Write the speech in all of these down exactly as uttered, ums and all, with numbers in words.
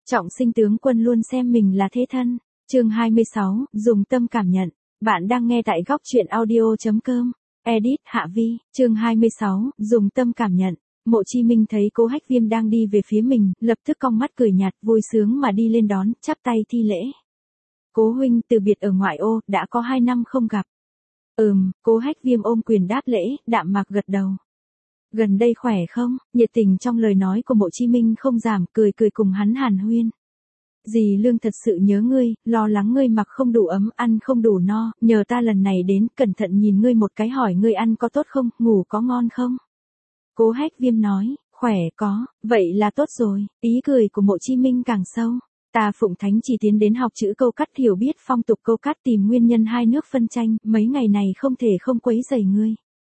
Trọng Sinh tướng quân luôn xem mình là thế thân. Chương hai mươi sáu, dùng tâm cảm nhận. Bạn đang nghe tại góc truyện audio chấm com. Edit Hạ Vi, chương hai mươi sáu, dùng tâm cảm nhận. Mộ Chi Minh thấy Cố Hách Viêm đang đi về phía mình, lập tức cong mắt cười nhạt, vui sướng mà đi lên đón, chắp tay thi lễ. Cố huynh, từ biệt ở ngoại ô, đã có hai năm không gặp. Ừm, Cố Hách Viêm ôm quyền đáp lễ, đạm mạc gật đầu. Gần đây khỏe không? Nhiệt tình trong lời nói của Mộ Chi Minh không giảm, cười cười cùng hắn hàn huyên. Dì Lương thật sự nhớ ngươi, lo lắng ngươi mặc không đủ ấm, ăn không đủ no, nhờ ta lần này đến, cẩn thận nhìn ngươi một cái, hỏi ngươi ăn có tốt không, ngủ có ngon không? Cố Hách Viêm nói, khỏe có, vậy là tốt rồi. Ý cười của Mộ Chi Minh càng sâu. Ta Phụng Thánh chỉ tiến đến học chữ câu cắt, hiểu biết phong tục câu cắt, tìm nguyên nhân hai nước phân tranh, mấy ngày này không thể không quấy rầy ngươi.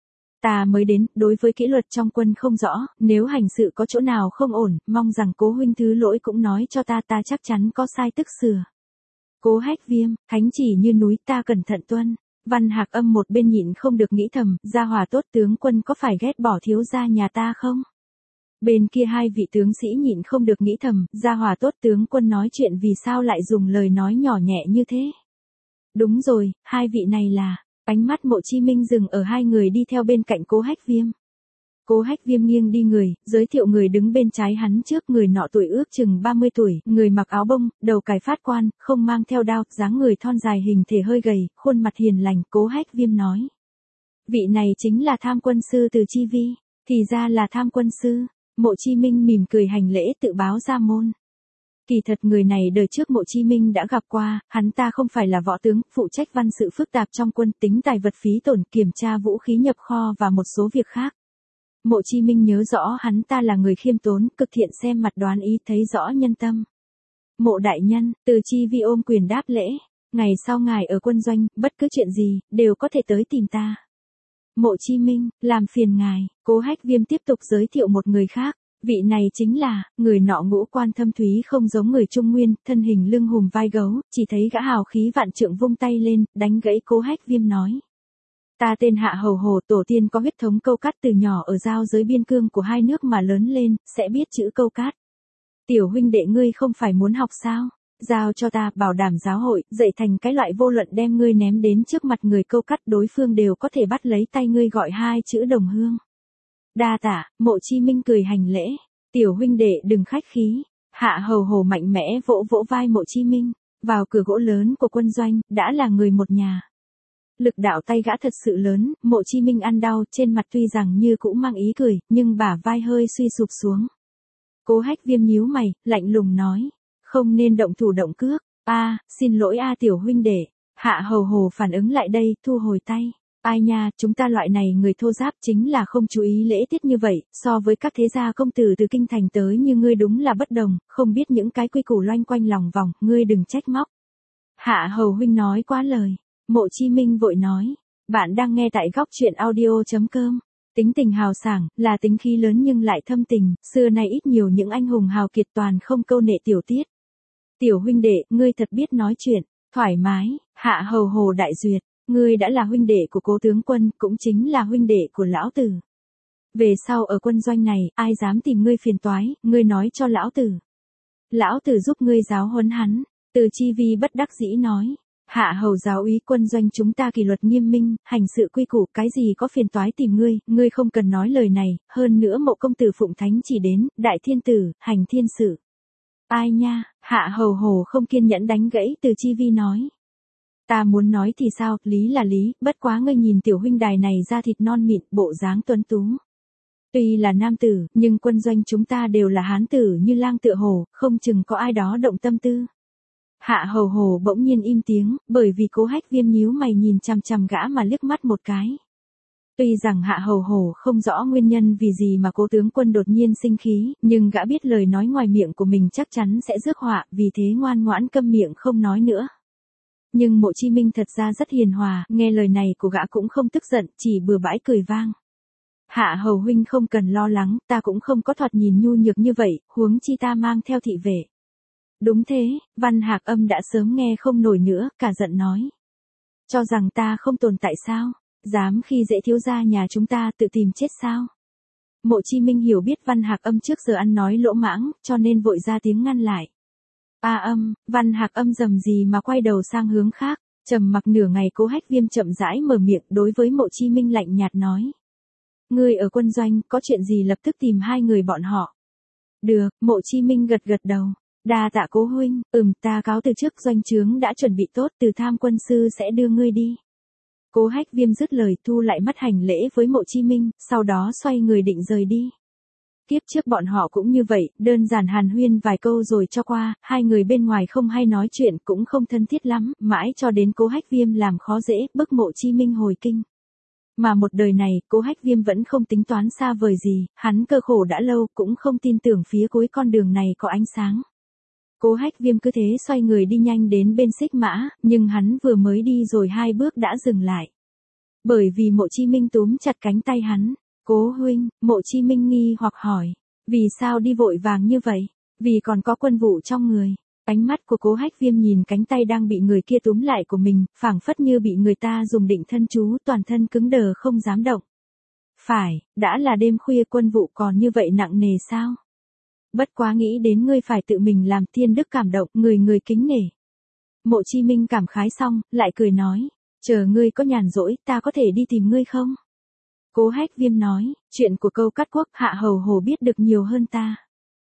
Ta mới đến, đối với kỷ luật trong quân không rõ, nếu hành sự có chỗ nào không ổn, mong rằng Cố huynh thứ lỗi cũng nói cho ta, ta chắc chắn có sai tức sửa. Cố Hách Viêm, thánh chỉ như núi, ta cẩn thận tuân. Văn Hạc Âm một bên nhịn không được nghĩ thầm, gia hòa tốt tướng quân có phải ghét bỏ thiếu gia nhà ta không? Bên kia hai vị tướng sĩ nhịn không được nghĩ thầm, gia hòa tốt tướng quân nói chuyện vì sao lại dùng lời nói nhỏ nhẹ như thế? Đúng rồi, hai vị này là... Ánh mắt Mộ Chi Minh dừng ở hai người đi theo bên cạnh Cố Hách Viêm. Cố Hách Viêm nghiêng đi người, giới thiệu người đứng bên trái hắn trước, người nọ tuổi ước chừng ba mươi tuổi, người mặc áo bông, đầu cài phát quan, không mang theo đao, dáng người thon dài, hình thể hơi gầy, khuôn mặt hiền lành. Cố Hách Viêm nói. Vị này chính là Tham quân sư từ Chi Vi. Thì ra là Tham quân sư. Mộ Chi Minh mỉm cười hành lễ tự báo ra môn. Kỳ thật người này đời trước Mộ Chi Minh đã gặp qua, hắn ta không phải là võ tướng, phụ trách văn sự phức tạp trong quân, tính tài vật phí tổn, kiểm tra vũ khí nhập kho và một số việc khác. Mộ Chi Minh nhớ rõ hắn ta là người khiêm tốn, cực thiện xem mặt đoán ý, thấy rõ nhân tâm. Mộ đại nhân, từ Chi Vi ôm quyền đáp lễ, ngày sau ngài ở quân doanh, bất cứ chuyện gì, đều có thể tới tìm ta. Mộ Chi Minh, làm phiền ngài. Cố Hách Viêm tiếp tục giới thiệu một người khác. Vị này chính là, người nọ ngũ quan thâm thúy không giống người Trung Nguyên, thân hình lưng hùm vai gấu, chỉ thấy gã hào khí vạn trượng vung tay lên, đánh gãy Cố Hách Viêm nói. Ta tên Hạ Hầu Hồ, tổ tiên có huyết thống câu cắt, từ nhỏ ở giao giới biên cương của hai nước mà lớn lên, sẽ biết chữ câu cát. Tiểu huynh đệ ngươi không phải muốn học sao? Giao cho ta, bảo đảm giáo hội, dạy thành cái loại vô luận, đem ngươi ném đến trước mặt người câu cắt, đối phương đều có thể bắt lấy tay ngươi gọi hai chữ đồng hương. Đa tạ. Mộ Chi Minh cười hành lễ. Tiểu huynh đệ đừng khách khí. Hạ Hầu Hồ mạnh mẽ vỗ vỗ vai Mộ Chi Minh. Vào cửa gỗ lớn của quân doanh, đã là người một nhà. Lực đạo tay gã thật sự lớn, Mộ Chi Minh ăn đau, trên mặt tuy rằng như cũng mang ý cười, nhưng bả vai hơi suy sụp xuống. Cố Hách Viêm nhíu mày, lạnh lùng nói. Không nên động thủ động cước. A, xin lỗi a tiểu huynh đệ. Hạ Hầu Hồ phản ứng lại đây, thu hồi tay. Ai nha, chúng ta loại này người thô giáp chính là không chú ý lễ tiết như vậy, so với các thế gia công tử từ kinh thành tới như ngươi đúng là bất đồng, không biết những cái quy củ loanh quanh lòng vòng, ngươi đừng trách móc. Hạ Hầu huynh nói quá lời. Mộ Chi Minh vội nói, bạn đang nghe tại góc truyện audio chấm com. Tính tình hào sảng, là tính khí lớn nhưng lại thâm tình, xưa nay ít nhiều những anh hùng hào kiệt toàn không câu nệ tiểu tiết. Tiểu huynh đệ, ngươi thật biết nói chuyện, thoải mái. Hạ Hầu Hồ đại duyệt. Ngươi đã là huynh đệ của Cố tướng quân, cũng chính là huynh đệ của lão tử. Về sau ở quân doanh này, ai dám tìm ngươi phiền toái, ngươi nói cho lão tử. Lão tử giúp ngươi giáo huấn hắn. Từ Chi Vi bất đắc dĩ nói. Hạ Hầu giáo úy, quân doanh chúng ta kỷ luật nghiêm minh, hành sự quy củ, cái gì có phiền toái tìm ngươi, ngươi không cần nói lời này, hơn nữa Mộ công tử Phụng Thánh chỉ đến, đại thiên tử, hành thiên sự. Ai nha, Hạ Hầu Hồ không kiên nhẫn đánh gãy Từ Chi Vi nói. Ta muốn nói thì sao, lý là lý, bất quá ngươi nhìn tiểu huynh đài này da thịt non mịn, bộ dáng tuấn tú. Tuy là nam tử, nhưng quân doanh chúng ta đều là hán tử như lang tựa hổ, không chừng có ai đó động tâm tư. Hạ Hầu Hồ bỗng nhiên im tiếng, bởi vì Cố Hách Viêm nhíu mày nhìn chằm chằm gã mà liếc mắt một cái. Tuy rằng Hạ Hầu Hồ không rõ nguyên nhân vì gì mà Cố tướng quân đột nhiên sinh khí, nhưng gã biết lời nói ngoài miệng của mình chắc chắn sẽ rước họa, vì thế ngoan ngoãn câm miệng không nói nữa. Nhưng Mộ Chi Minh thật ra rất hiền hòa, nghe lời này của gã cũng không tức giận, chỉ bừa bãi cười vang. Hạ Hầu huynh không cần lo lắng, ta cũng không có thoạt nhìn nhu nhược như vậy, huống chi ta mang theo thị vệ. Đúng thế, Văn Hạc Âm đã sớm nghe không nổi nữa, cả giận nói. Cho rằng ta không tồn tại sao, dám khi dễ thiếu gia nhà chúng ta tự tìm chết sao. Mộ Chi Minh hiểu biết Văn Hạc Âm trước giờ ăn nói lỗ mãng, cho nên vội ra tiếng ngăn lại. A âm, Văn Hạc âm rầm gì mà quay đầu sang hướng khác, trầm mặc nửa ngày Cố Hách Viêm chậm rãi mở miệng đối với Mộ Chi Minh lạnh nhạt nói. Ngươi ở quân doanh, có chuyện gì lập tức tìm hai người bọn họ. Được, Mộ Chi Minh gật gật đầu. Đa tạ Cố huynh, ừm ta cáo từ trước doanh trướng đã chuẩn bị tốt, Từ Tham quân sư sẽ đưa ngươi đi. Cố Hách Viêm dứt lời thu lại mắt hành lễ với Mộ Chi Minh, sau đó xoay người định rời đi. Tiếp trước bọn họ cũng như vậy, đơn giản hàn huyên vài câu rồi cho qua, hai người bên ngoài không hay nói chuyện cũng không thân thiết lắm, mãi cho đến Cố Hách Viêm làm khó dễ, bức Mộ Chi Minh hồi kinh. Mà một đời này, Cố Hách Viêm vẫn không tính toán xa vời gì, hắn cơ khổ đã lâu cũng không tin tưởng phía cuối con đường này có ánh sáng. Cố Hách Viêm cứ thế xoay người đi nhanh đến bên xích mã, nhưng hắn vừa mới đi rồi hai bước đã dừng lại. Bởi vì Mộ Chi Minh túm chặt cánh tay hắn. Cố huynh, Mộ Chi Minh nghi hoặc hỏi. Vì sao đi vội vàng như vậy? Vì còn có quân vụ trong người. Ánh mắt của Cố Hách Viêm nhìn cánh tay đang bị người kia túm lại của mình, phảng phất như bị người ta dùng định thân chú, toàn thân cứng đờ không dám động. Phải, đã là đêm khuya quân vụ còn như vậy nặng nề sao? Bất quá nghĩ đến ngươi phải tự mình làm, thiên đức cảm động, người người kính nể. Mộ Chi Minh cảm khái xong, lại cười nói, chờ ngươi có nhàn rỗi, ta có thể đi tìm ngươi không? Cố Hách Viêm nói, chuyện của Câu Cát Quốc Hạ Hầu Hồ biết được nhiều hơn ta.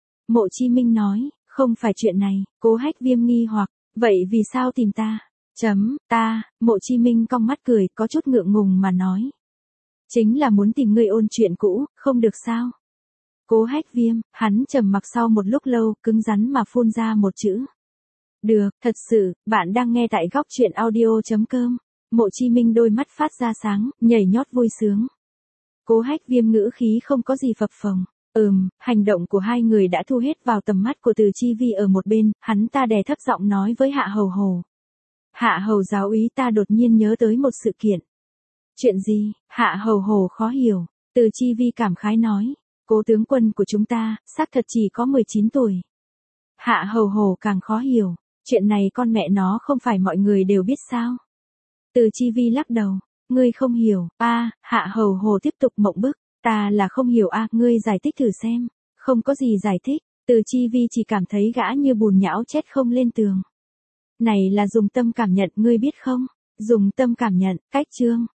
Mộ Chi Minh nói, không phải chuyện này. Cố Hách Viêm nghi hoặc, vậy vì sao tìm ta? Chấm, ta, Mộ Chi Minh cong mắt cười, có chút ngượng ngùng mà nói. Chính là muốn tìm ngươi ôn chuyện cũ, không được sao? Cố Hách Viêm, hắn trầm mặc sau một lúc lâu, cứng rắn mà phun ra một chữ. Được, thật sự, bạn đang nghe tại góc truyện audio.com. Mộ Chi Minh đôi mắt phát ra sáng, nhảy nhót vui sướng. Cố Hách Viêm ngữ khí không có gì phập phồng. Ừm, hành động của hai người đã thu hết vào tầm mắt của Từ Chi Vi ở một bên, hắn ta đè thấp giọng nói với Hạ Hầu Hồ. Hạ Hầu giáo úy, ta đột nhiên nhớ tới một sự kiện. Chuyện gì? Hạ Hầu Hồ khó hiểu. Từ Chi Vi cảm khái nói. Cố tướng quân của chúng ta, xác thật chỉ có mười chín tuổi. Hạ Hầu Hồ càng khó hiểu. Chuyện này con mẹ nó không phải mọi người đều biết sao? Từ Chi Vi lắc đầu. Ngươi không hiểu. A, Hạ Hầu Hồ tiếp tục mộng bức. Ta là không hiểu a, ngươi giải thích thử xem. Không có gì giải thích. Từ Chi Vi chỉ cảm thấy gã như bùn nhão chết không lên tường. Này là dùng tâm cảm nhận, ngươi biết không? Dùng tâm cảm nhận, cách chương.